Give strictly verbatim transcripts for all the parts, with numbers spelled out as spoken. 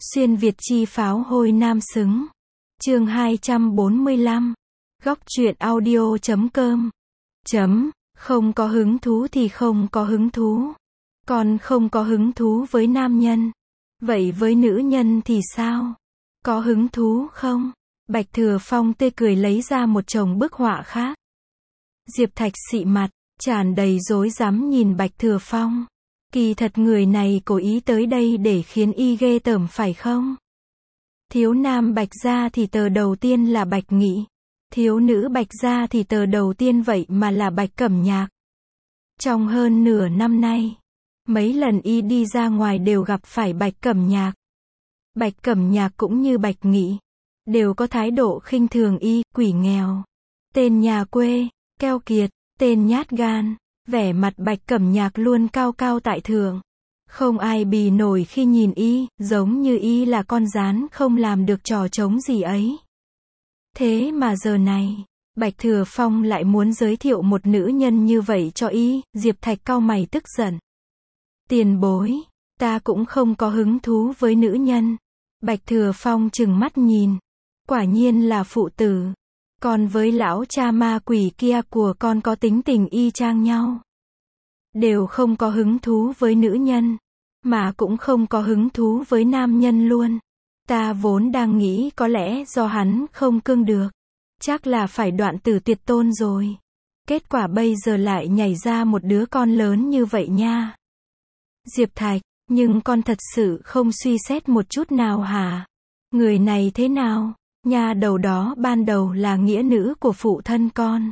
Xuyên Việt chi pháo hôi nam xứng. Chương hai trăm bốn mươi lăm. Góc truyện audio chấm com. Chấm, không có hứng thú thì không có hứng thú. Còn không có hứng thú với nam nhân. Vậy với nữ nhân thì sao? Có hứng thú không? Bạch Thừa Phong tươi cười lấy ra một chồng bức họa khác. Diệp Thạch xị mặt, tràn đầy rối rắm nhìn Bạch Thừa Phong. Kỳ thật người này cố ý tới đây để khiến y ghê tởm phải không? Thiếu nam Bạch gia thì tờ đầu tiên là Bạch Nghị. Thiếu nữ Bạch gia thì tờ đầu tiên vậy mà là Bạch Cẩm Nhạc. Trong hơn nửa năm nay, mấy lần y đi ra ngoài đều gặp phải Bạch Cẩm Nhạc. Bạch Cẩm Nhạc cũng như Bạch Nghị, đều có thái độ khinh thường y, quỷ nghèo, tên nhà quê, keo kiệt, tên nhát gan. Vẻ mặt Bạch Cẩm Nhạc luôn cao cao tại thượng. Không ai bì nổi khi nhìn y, giống như y là con gián không làm được trò trống gì ấy. Thế mà giờ này, Bạch Thừa Phong lại muốn giới thiệu một nữ nhân như vậy cho y. Diệp Thạch cau mày tức giận. Tiền bối, ta cũng không có hứng thú với nữ nhân. Bạch Thừa Phong trừng mắt nhìn. Quả nhiên là phụ tử. Còn với lão cha ma quỷ kia của con có tính tình y chang nhau. Đều không có hứng thú với nữ nhân. Mà cũng không có hứng thú với nam nhân luôn. Ta vốn đang nghĩ có lẽ do hắn không cương được. Chắc là phải đoạn tử tuyệt tôn rồi. Kết quả bây giờ lại nhảy ra một đứa con lớn như vậy nha. Diệp Thạch, nhưng con thật sự không suy xét một chút nào hả? Người này thế nào? Nha đầu đó ban đầu là nghĩa nữ của phụ thân con.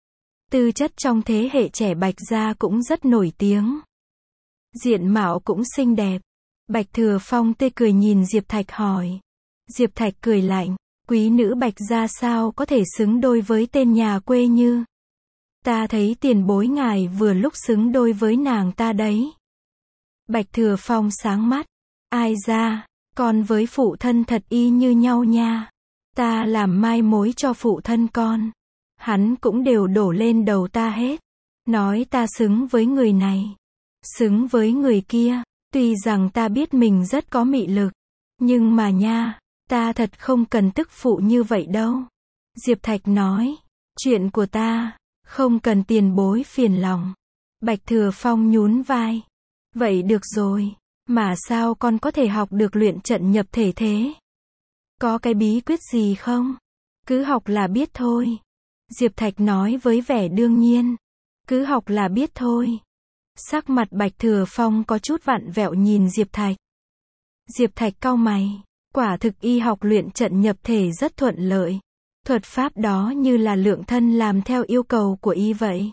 Tư chất trong thế hệ trẻ Bạch gia cũng rất nổi tiếng. Diện mạo cũng xinh đẹp. Bạch Thừa Phong tươi cười nhìn Diệp Thạch hỏi. Diệp Thạch cười lạnh. Quý nữ Bạch gia sao có thể xứng đôi với tên nhà quê như. Ta thấy tiền bối ngài vừa lúc xứng đôi với nàng ta đấy. Bạch Thừa Phong sáng mắt. Ai ra, con với phụ thân thật y như nhau nha. Ta làm mai mối cho phụ thân con. Hắn cũng đều đổ lên đầu ta hết. Nói ta xứng với người này. Xứng với người kia. Tuy rằng ta biết mình rất có mị lực. Nhưng mà nha, ta thật không cần tức phụ như vậy đâu. Diệp Thạch nói. Chuyện của ta, không cần tiền bối phiền lòng. Bạch Thừa Phong nhún vai. Vậy được rồi. Mà sao con có thể học được luyện trận nhập thể thế? Có cái bí quyết gì không? Cứ học là biết thôi. Diệp Thạch nói với vẻ đương nhiên. Cứ học là biết thôi. Sắc mặt Bạch Thừa Phong có chút vặn vẹo nhìn Diệp Thạch. Diệp Thạch cau mày. Quả thực y học luyện trận nhập thể rất thuận lợi. Thuật pháp đó như là lượng thân làm theo yêu cầu của y vậy.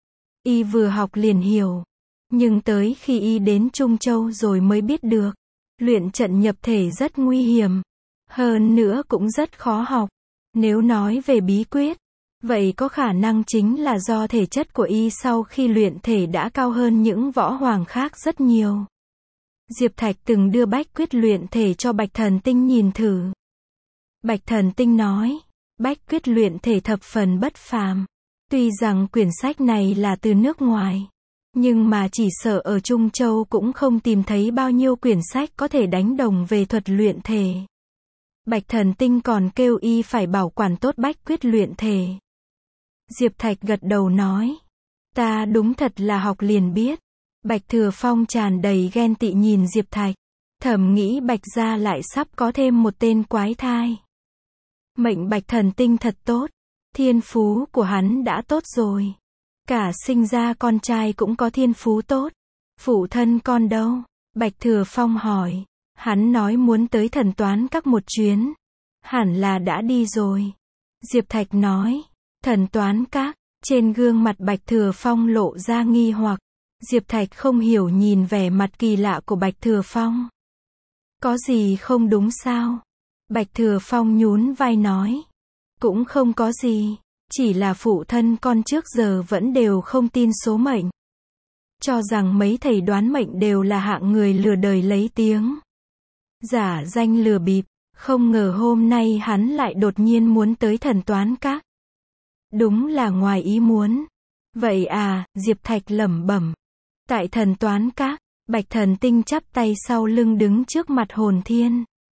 Y vừa học liền hiểu. Nhưng tới khi y đến Trung Châu rồi mới biết được. Luyện trận nhập thể rất nguy hiểm. Hơn nữa cũng rất khó học. Nếu nói về bí quyết, vậy có khả năng chính là do thể chất của y sau khi luyện thể đã cao hơn những võ hoàng khác rất nhiều. Diệp Thạch từng đưa bách quyết luyện thể cho Bạch Thần Tinh nhìn thử. Bạch Thần Tinh nói, bách quyết luyện thể thập phần bất phàm. Tuy rằng quyển sách này là từ nước ngoài, nhưng mà chỉ sợ ở Trung Châu cũng không tìm thấy bao nhiêu quyển sách có thể đánh đồng về thuật luyện thể. Bạch Thần Tinh còn kêu y phải bảo quản tốt bách quyết luyện thể. Diệp Thạch gật đầu nói. Ta đúng thật là học liền biết. Bạch Thừa Phong tràn đầy ghen tị nhìn Diệp Thạch. Thầm nghĩ Bạch gia lại sắp có thêm một tên quái thai. Mệnh Bạch Thần Tinh thật tốt. Thiên phú của hắn đã tốt rồi. Cả sinh ra con trai cũng có thiên phú tốt. Phụ thân con đâu? Bạch Thừa Phong hỏi. Hắn nói muốn tới Thần Toán Các một chuyến. Hẳn là đã đi rồi. Diệp Thạch nói. Thần Toán Các. Trên gương mặt Bạch Thừa Phong lộ ra nghi hoặc. Diệp Thạch không hiểu nhìn vẻ mặt kỳ lạ của Bạch Thừa Phong. Có gì không đúng sao? Bạch Thừa Phong nhún vai nói. Cũng không có gì. Chỉ là phụ thân con trước giờ vẫn đều không tin số mệnh. Cho rằng mấy thầy đoán mệnh đều là hạng người lừa đời lấy tiếng. Giả danh lừa bịp. Không ngờ hôm nay hắn lại đột nhiên muốn tới Thần Toán Các. Đúng là ngoài ý muốn. Vậy à, Diệp Thạch lẩm bẩm. Tại Thần Toán Các, Bạch Thần Tinh chắp tay sau lưng đứng trước mặt Hồn Thiên.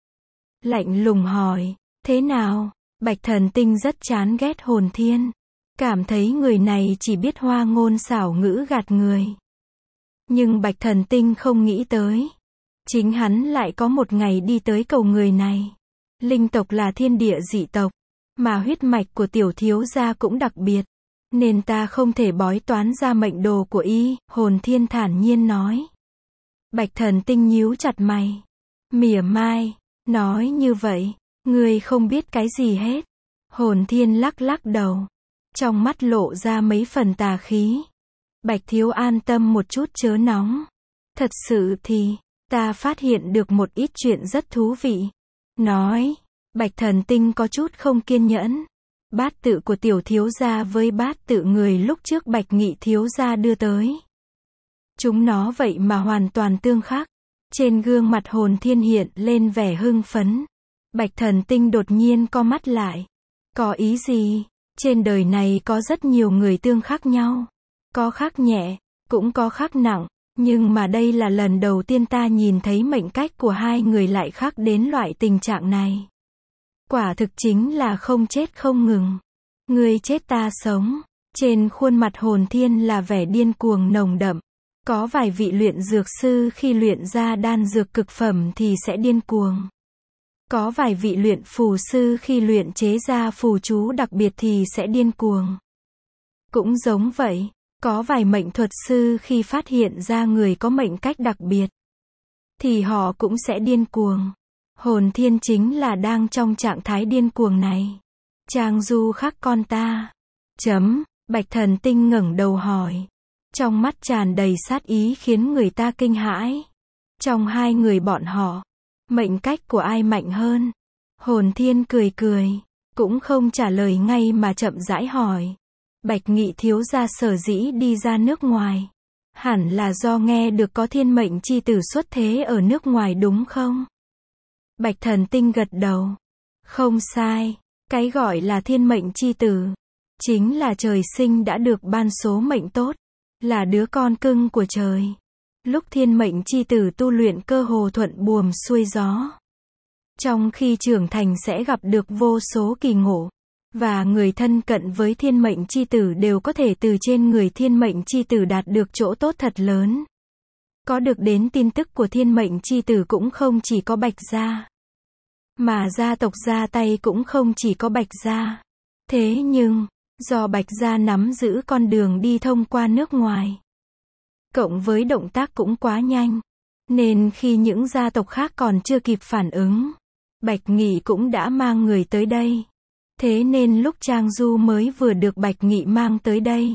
lạnh lùng hỏi, thế nào? Bạch Thần Tinh rất chán ghét Hồn Thiên. Cảm thấy người này chỉ biết hoa ngôn xảo ngữ gạt người. Nhưng Bạch Thần Tinh không nghĩ tới. Chính hắn lại có một ngày đi tới cầu người này. Linh tộc là thiên địa dị tộc. Mà huyết mạch của tiểu thiếu gia cũng đặc biệt. Nên ta không thể bói toán ra mệnh đồ của y, Hồn Thiên thản nhiên nói. Bạch Thần Tinh nhíu chặt mày. Mỉa mai, nói như vậy, ngươi không biết cái gì hết. Hồn Thiên lắc lắc đầu. Trong mắt lộ ra mấy phần tà khí. Bạch thiếu an tâm một chút chớ nóng. Thật sự thì, ta phát hiện được một ít chuyện rất thú vị. Nói, Bạch Thần Tinh có chút không kiên nhẫn. Bát tự của tiểu thiếu gia với bát tự người lúc trước Bạch Nghị thiếu gia đưa tới. Chúng nó vậy mà hoàn toàn tương khắc. Trên gương mặt Hồn Thiên hiện lên vẻ hưng phấn. Bạch Thần Tinh đột nhiên co mắt lại. Có ý gì? Trên đời này có rất nhiều người tương khắc nhau. Có khác nhẹ, cũng có khác nặng. Nhưng mà đây là lần đầu tiên ta nhìn thấy mệnh cách của hai người lại khác đến loại tình trạng này. Quả thực chính là không chết không ngừng. Ngươi chết ta sống. Trên khuôn mặt Hồn Thiên là vẻ điên cuồng nồng đậm. Có vài vị luyện dược sư khi luyện ra đan dược cực phẩm thì sẽ điên cuồng. Có vài vị luyện phù sư khi luyện chế ra phù chú đặc biệt thì sẽ điên cuồng. Cũng giống vậy, có vài mệnh thuật sư khi phát hiện ra người có mệnh cách đặc biệt thì họ cũng sẽ điên cuồng. Hồn Thiên chính là đang trong trạng thái điên cuồng này. Trang Du khác con ta. Chấm, Bạch Thần Tinh ngẩng đầu hỏi. Trong mắt tràn đầy sát ý khiến người ta kinh hãi. Trong hai người bọn họ, mệnh cách của ai mạnh hơn? Hồn Thiên cười cười, cũng không trả lời ngay mà chậm rãi hỏi. Bạch Nghị thiếu gia sở dĩ đi ra nước ngoài. Hẳn là do nghe được có thiên mệnh chi tử xuất thế ở nước ngoài đúng không? Bạch Thần Tinh gật đầu. Không sai, cái gọi là thiên mệnh chi tử chính là trời sinh đã được ban số mệnh tốt, là đứa con cưng của trời. Lúc thiên mệnh chi tử tu luyện cơ hồ thuận buồm xuôi gió. Trong khi trưởng thành sẽ gặp được vô số kỳ ngộ. Và người thân cận với thiên mệnh chi tử đều có thể từ trên người thiên mệnh chi tử đạt được chỗ tốt thật lớn. Có được đến tin tức của thiên mệnh chi tử cũng không chỉ có Bạch gia. Mà gia tộc ra tay cũng không chỉ có Bạch gia. Thế nhưng, do Bạch gia nắm giữ con đường đi thông qua nước ngoài. Cộng với động tác cũng quá nhanh. Nên khi những gia tộc khác còn chưa kịp phản ứng, Bạch Nghị cũng đã mang người tới đây. Thế nên lúc Trang Du mới vừa được Bạch Nghị mang tới đây.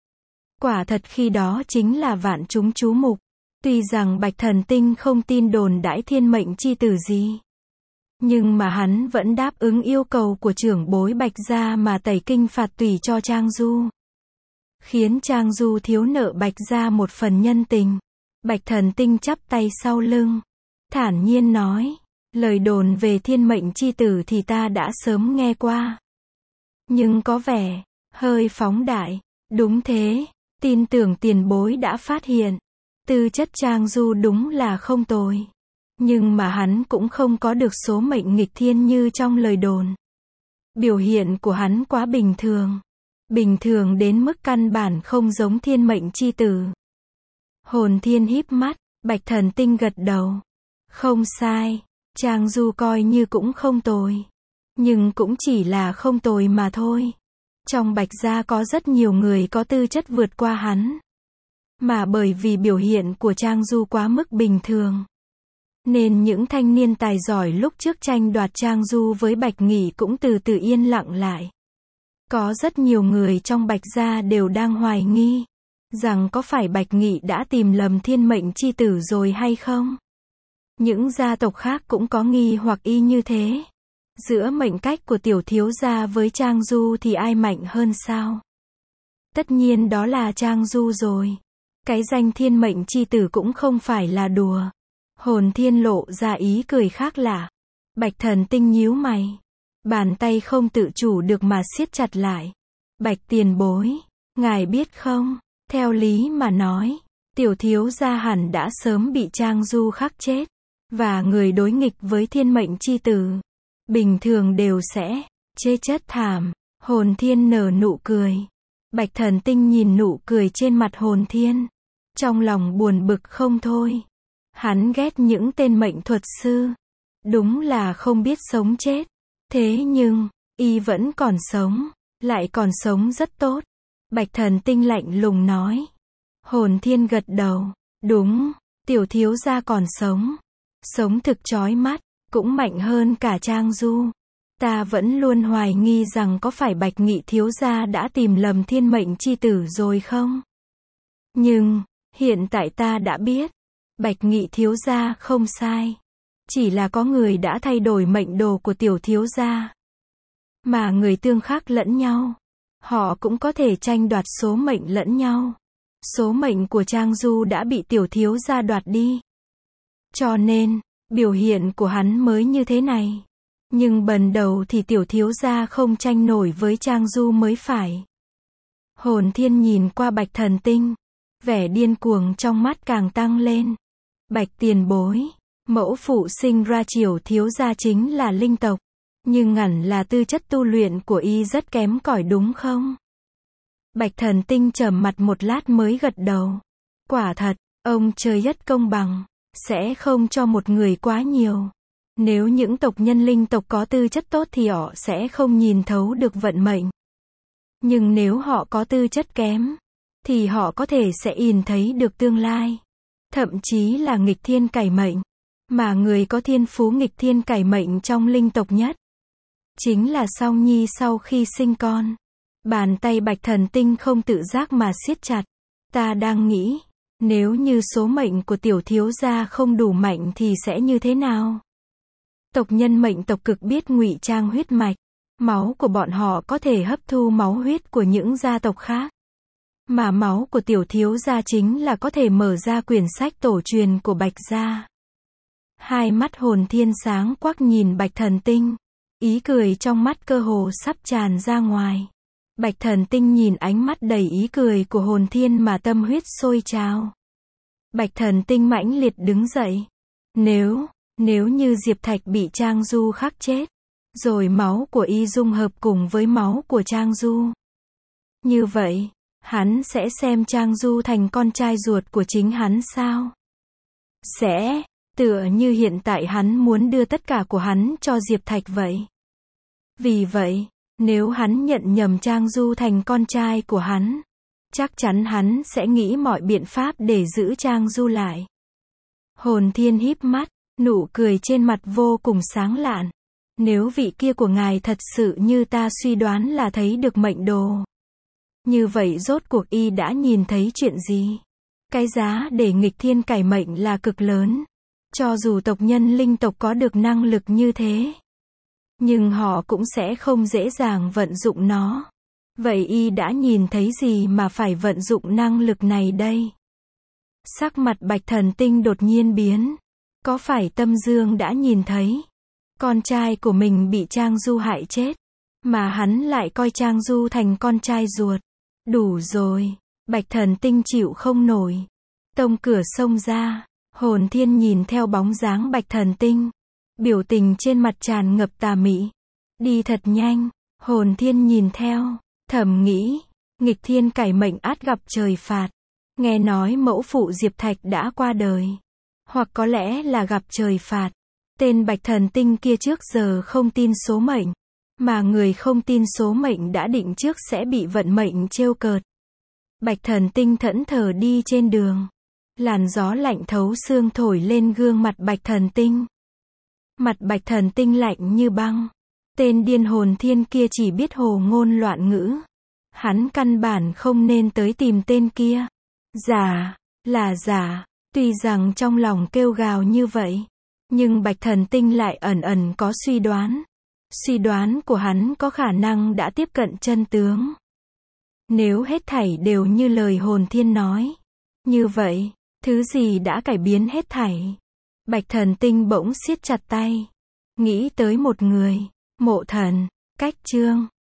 Quả thật khi đó chính là vạn chúng chú mục. Tuy rằng Bạch Thần Tinh không tin đồn đãi thiên mệnh chi tử gì. Nhưng mà hắn vẫn đáp ứng yêu cầu của trưởng bối Bạch gia mà tẩy kinh phạt tùy cho Trang Du. Khiến Trang Du thiếu nợ Bạch gia một phần nhân tình. Bạch Thần Tinh chắp tay sau lưng. Thản nhiên nói. Lời đồn về thiên mệnh chi tử thì ta đã sớm nghe qua. Nhưng có vẻ hơi phóng đại. Đúng thế, tin tưởng tiền bối đã phát hiện. Tư chất Trang Du đúng là không tồi. Nhưng mà hắn cũng không có được số mệnh nghịch thiên như trong lời đồn. Biểu hiện của hắn quá bình thường. Bình thường đến mức căn bản không giống thiên mệnh chi tử. Hồn Thiên híp mắt, Bạch Thần Tinh gật đầu. Không sai, Trang Du coi như cũng không tồi. Nhưng cũng chỉ là không tồi mà thôi. Trong Bạch gia có rất nhiều người có tư chất vượt qua hắn. Mà bởi vì biểu hiện của Trang Du quá mức bình thường. Nên những thanh niên tài giỏi lúc trước tranh đoạt Trang Du với Bạch Nghị cũng từ từ yên lặng lại. Có rất nhiều người trong Bạch gia đều đang hoài nghi. Rằng có phải Bạch Nghị đã tìm lầm thiên mệnh chi tử rồi hay không? Những gia tộc khác cũng có nghi hoặc y như thế. Giữa mệnh cách của tiểu thiếu gia với Trang Du thì ai mạnh hơn sao? Tất nhiên đó là Trang Du rồi. Cái danh thiên mệnh chi tử cũng không phải là đùa. Hồn Thiên lộ ra ý cười khác lạ. Bạch Thần Tinh nhíu mày. Bàn tay không tự chủ được mà siết chặt lại. Bạch tiền bối, ngài biết không, theo lý mà nói, tiểu thiếu gia hẳn đã sớm bị Trang Du khắc chết. và người đối nghịch với thiên mệnh chi tử, bình thường đều sẽ chê chết thảm. Hồn Thiên nở nụ cười. Bạch Thần Tinh nhìn nụ cười trên mặt Hồn Thiên, trong lòng buồn bực không thôi. Hắn ghét những tên mệnh thuật sư, đúng là không biết sống chết. Thế nhưng, y vẫn còn sống, lại còn sống rất tốt. Bạch Thần Tinh lạnh lùng nói. Hồn Thiên gật đầu, đúng, tiểu thiếu gia còn sống. Sống thực chói mắt, cũng mạnh hơn cả Trang Du. Ta vẫn luôn hoài nghi rằng có phải Bạch Nghị thiếu gia đã tìm lầm thiên mệnh chi tử rồi không? Nhưng, hiện tại ta đã biết, Bạch Nghị thiếu gia không sai. Chỉ là có người đã thay đổi mệnh đồ của tiểu thiếu gia. Mà người tương khắc lẫn nhau. Họ cũng có thể tranh đoạt số mệnh lẫn nhau. Số mệnh của Trang Du đã bị tiểu thiếu gia đoạt đi. Cho nên, biểu hiện của hắn mới như thế này. Nhưng bần đầu thì tiểu thiếu gia không tranh nổi với Trang Du mới phải. Hồn Thiên nhìn qua Bạch Thần Tinh. Vẻ điên cuồng trong mắt càng tăng lên. Bạch tiền bối. Mẫu phụ sinh ra Triều thiếu gia chính là linh tộc. Nhưng hẳn là tư chất tu luyện của y rất kém cỏi đúng không? Bạch Thần Tinh trầm mặt một lát mới gật đầu. Quả thật, ông trời rất công bằng. Sẽ không cho một người quá nhiều. Nếu những tộc nhân linh tộc có tư chất tốt thì họ sẽ không nhìn thấu được vận mệnh. Nhưng nếu họ có tư chất kém, thì họ có thể sẽ nhìn thấy được tương lai. Thậm chí là nghịch thiên cải mệnh. Mà người có thiên phú nghịch thiên cải mệnh trong linh tộc nhất, chính là Song Nhi sau khi sinh con. Bàn tay Bạch Thần Tinh không tự giác mà siết chặt. Ta đang nghĩ, nếu như số mệnh của tiểu thiếu gia không đủ mạnh thì sẽ như thế nào? Tộc nhân mệnh tộc cực biết ngụy trang huyết mạch. Máu của bọn họ có thể hấp thu máu huyết của những gia tộc khác. Mà máu của tiểu thiếu gia chính là có thể mở ra quyển sách tổ truyền của Bạch gia. Hai mắt Hồn Thiên sáng quắc nhìn Bạch Thần Tinh. Ý cười trong mắt cơ hồ sắp tràn ra ngoài. Bạch Thần Tinh nhìn ánh mắt đầy ý cười của Hồn Thiên mà tâm huyết sôi trào. Bạch Thần Tinh mãnh liệt đứng dậy. Nếu, nếu như Diệp Thạch bị Trang Du khắc chết, rồi máu của y dung hợp cùng với máu của Trang Du, như vậy, hắn sẽ xem Trang Du thành con trai ruột của chính hắn sao? Sẽ, tựa như hiện tại hắn muốn đưa tất cả của hắn cho Diệp Thạch vậy. Vì vậy, nếu hắn nhận nhầm Trang Du thành con trai của hắn, chắc chắn hắn sẽ nghĩ mọi biện pháp để giữ Trang Du lại. Hồn Thiên híp mắt, nụ cười trên mặt vô cùng sáng lạn. Nếu vị kia của ngài thật sự như ta suy đoán là thấy được mệnh đồ, như vậy rốt cuộc y đã nhìn thấy chuyện gì? Cái giá để nghịch thiên cải mệnh là cực lớn. Cho dù tộc nhân linh tộc có được năng lực như thế, nhưng họ cũng sẽ không dễ dàng vận dụng nó. Vậy y đã nhìn thấy gì mà phải vận dụng năng lực này đây? Sắc mặt Bạch Thần Tinh đột nhiên biến. Có phải Tâm Dương đã nhìn thấy con trai của mình bị Trang Du hại chết, mà hắn lại coi Trang Du thành con trai ruột? Đủ rồi, Bạch Thần Tinh chịu không nổi. Tông cửa xông ra. Hồn Thiên nhìn theo bóng dáng Bạch Thần Tinh, biểu tình trên mặt tràn ngập tà mị. Đi thật nhanh. Hồn Thiên nhìn theo, thầm nghĩ, nghịch thiên cải mệnh ắt gặp trời phạt. Nghe nói mẫu phụ Diệp Thạch đã qua đời, hoặc có lẽ là gặp trời phạt. Tên Bạch Thần Tinh kia trước giờ không tin số mệnh, mà người không tin số mệnh đã định trước sẽ bị vận mệnh trêu cợt. Bạch Thần Tinh thẫn thờ đi trên đường. Làn gió lạnh thấu xương thổi lên gương mặt Bạch Thần Tinh. Mặt Bạch Thần Tinh lạnh như băng. Tên điên Hồn Thiên kia chỉ biết hồ ngôn loạn ngữ. Hắn căn bản không nên tới tìm tên kia. Giả, là giả. Tuy rằng trong lòng kêu gào như vậy, nhưng Bạch Thần Tinh lại ẩn ẩn có suy đoán. Suy đoán của hắn có khả năng đã tiếp cận chân tướng. Nếu hết thảy đều như lời Hồn Thiên nói, như vậy, thứ gì đã cải biến hết thảy? Bạch Thần Tinh bỗng siết chặt tay. Nghĩ tới một người. Mộ Thần. Cách chương